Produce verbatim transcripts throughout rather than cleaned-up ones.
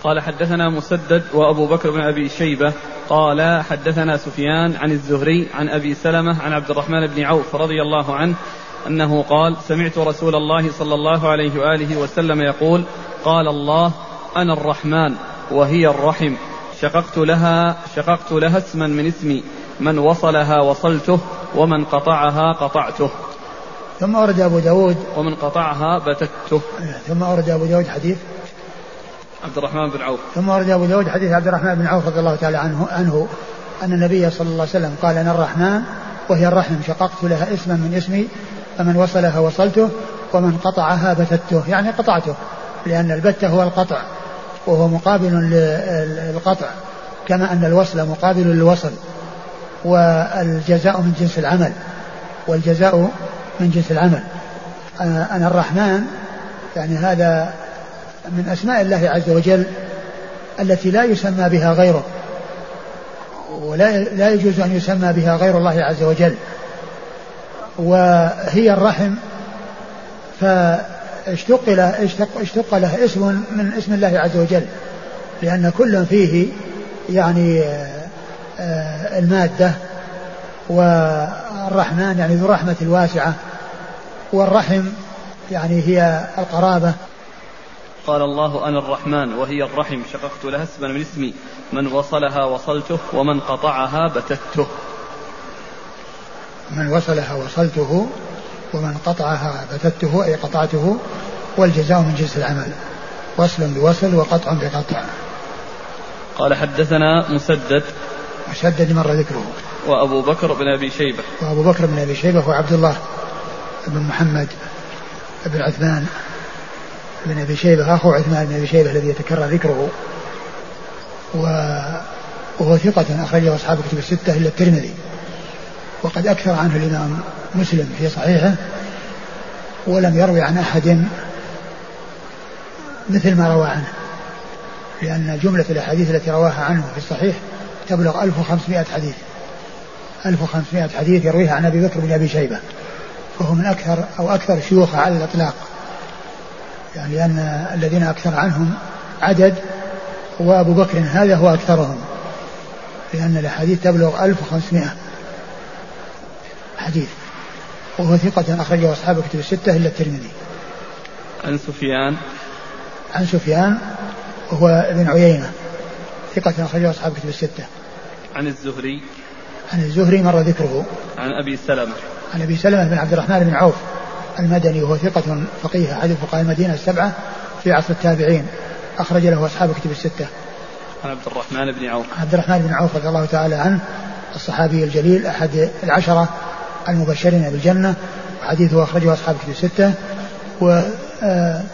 قال حدثنا مسدد وأبو بكر بن أبي شيبة قال حدثنا سفيان عن الزهري عن أبي سلمة عن عبد الرحمن بن عوف رضي الله عنه أنه قال سمعت رسول الله صلى الله عليه وآله وسلم يقول قال الله أنا الرحمن وهي الرحم شققت لها, شققت لها اسما من اسمي من وصلها وصلته ومن قطعها قطعته. ثم أورد أبو داود ومن قطعها بتته. ثم أورد أبو داود حديث عبد الرحمن بن عوف. ثم أورد أبو داود حديث عبد الرحمن بن عوف رضي الله تعالى عنه, عنه أن النبي صلى الله عليه وسلم قال أنا الرحمن وهي الرحم شققت لها اسما من اسمي فمن وصلها وصلته ومن قطعها بتته, يعني قطعته, لأن البتة هو القطع وهو مقابل للقطع كما أن الوصل مقابل للوصل, والجزاء من جنس العمل والجزاء من جنس العمل. أنا الرحمن يعني هذا من أسماء الله عز وجل التي لا يسمى بها غيره, ولا لا يجوز أن يسمى بها غير الله عز وجل. وهي الرحم فاشتق له, اشتق, اشتق له اسم من اسم الله عز وجل, لأن كل فيه يعني المادة, والرحمن يعني ذو رحمة الواسعة, والرحم يعني هي القرابة. قال الله أنا الرحمن وهي الرحم شققت لها اسما من اسمي من وصلها وصلته ومن قطعها بتته. من وصلها وصلته ومن قطعها بتته أي قطعته, والجزاء من جنس العمل, وصل بوصل وقطع بقطع. قال حدثنا مسدد مسدد مر ذكره وأبو بكر بن أبي شيبة وأبو بكر بن أبي شيبة هو عبد الله بن محمد بن عثمان بن أبي شيبة أخو عثمان بن أبي شيبة الذي يتكرر ذكره, وهو ثقة أخرجه أصحاب كتب الستة إلا الترمذي, وقد أكثر عنه الإمام مسلم في صحيحه ولم يروي عن أحد مثل ما روى عنه, لأن جملة الأحاديث التي رواها عنه في الصحيح تبلغ ألف وخمسمائة حديث ألف وخمسمائة حديث يرويها عن أبي بكر بن أبي شيبة, فهو من أكثر أو أكثر شيوخ على الإطلاق, يعني لأن الذين أكثر عنهم عدد, وأبو بكر هذا هو أكثرهم, لأن الحديث تبلغ ألف وخمسمائة حديث, وهو ثقة أخرجه أصحاب كتب الستة إلا الترمذي. عن سفيان عن سفيان وهو ابن عيينة ثقة أخرجه أصحاب كتب الستة. عن الزهري عن الزهري مر ذكره. عن أبي سلمة عن أبي سلمة بن عبد الرحمن بن عوف المدني وهو ثقة فقيه أحد فقهاء المدينة السبعة في عصر التابعين, أخرج له أصحاب كتب الستة. عن عبد الرحمن بن عوف عبد الرحمن بن عوف رضي الله تعالى عنه الصحابي الجليل أحد العشرة المبشرين بالجنة, حديثه أخرجه أصحاب كتب الستة. وأكثر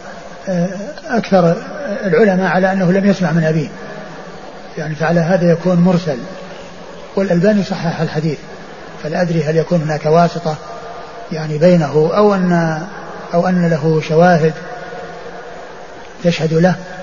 العلماء على أنه لم يسمع من أبيه, يعني فعلى هذا يكون مرسل, والألباني صحح الحديث, فلا أدري هل يكون هناك واسطة يعني بينه أو أن, أو أن له شواهد تشهد له,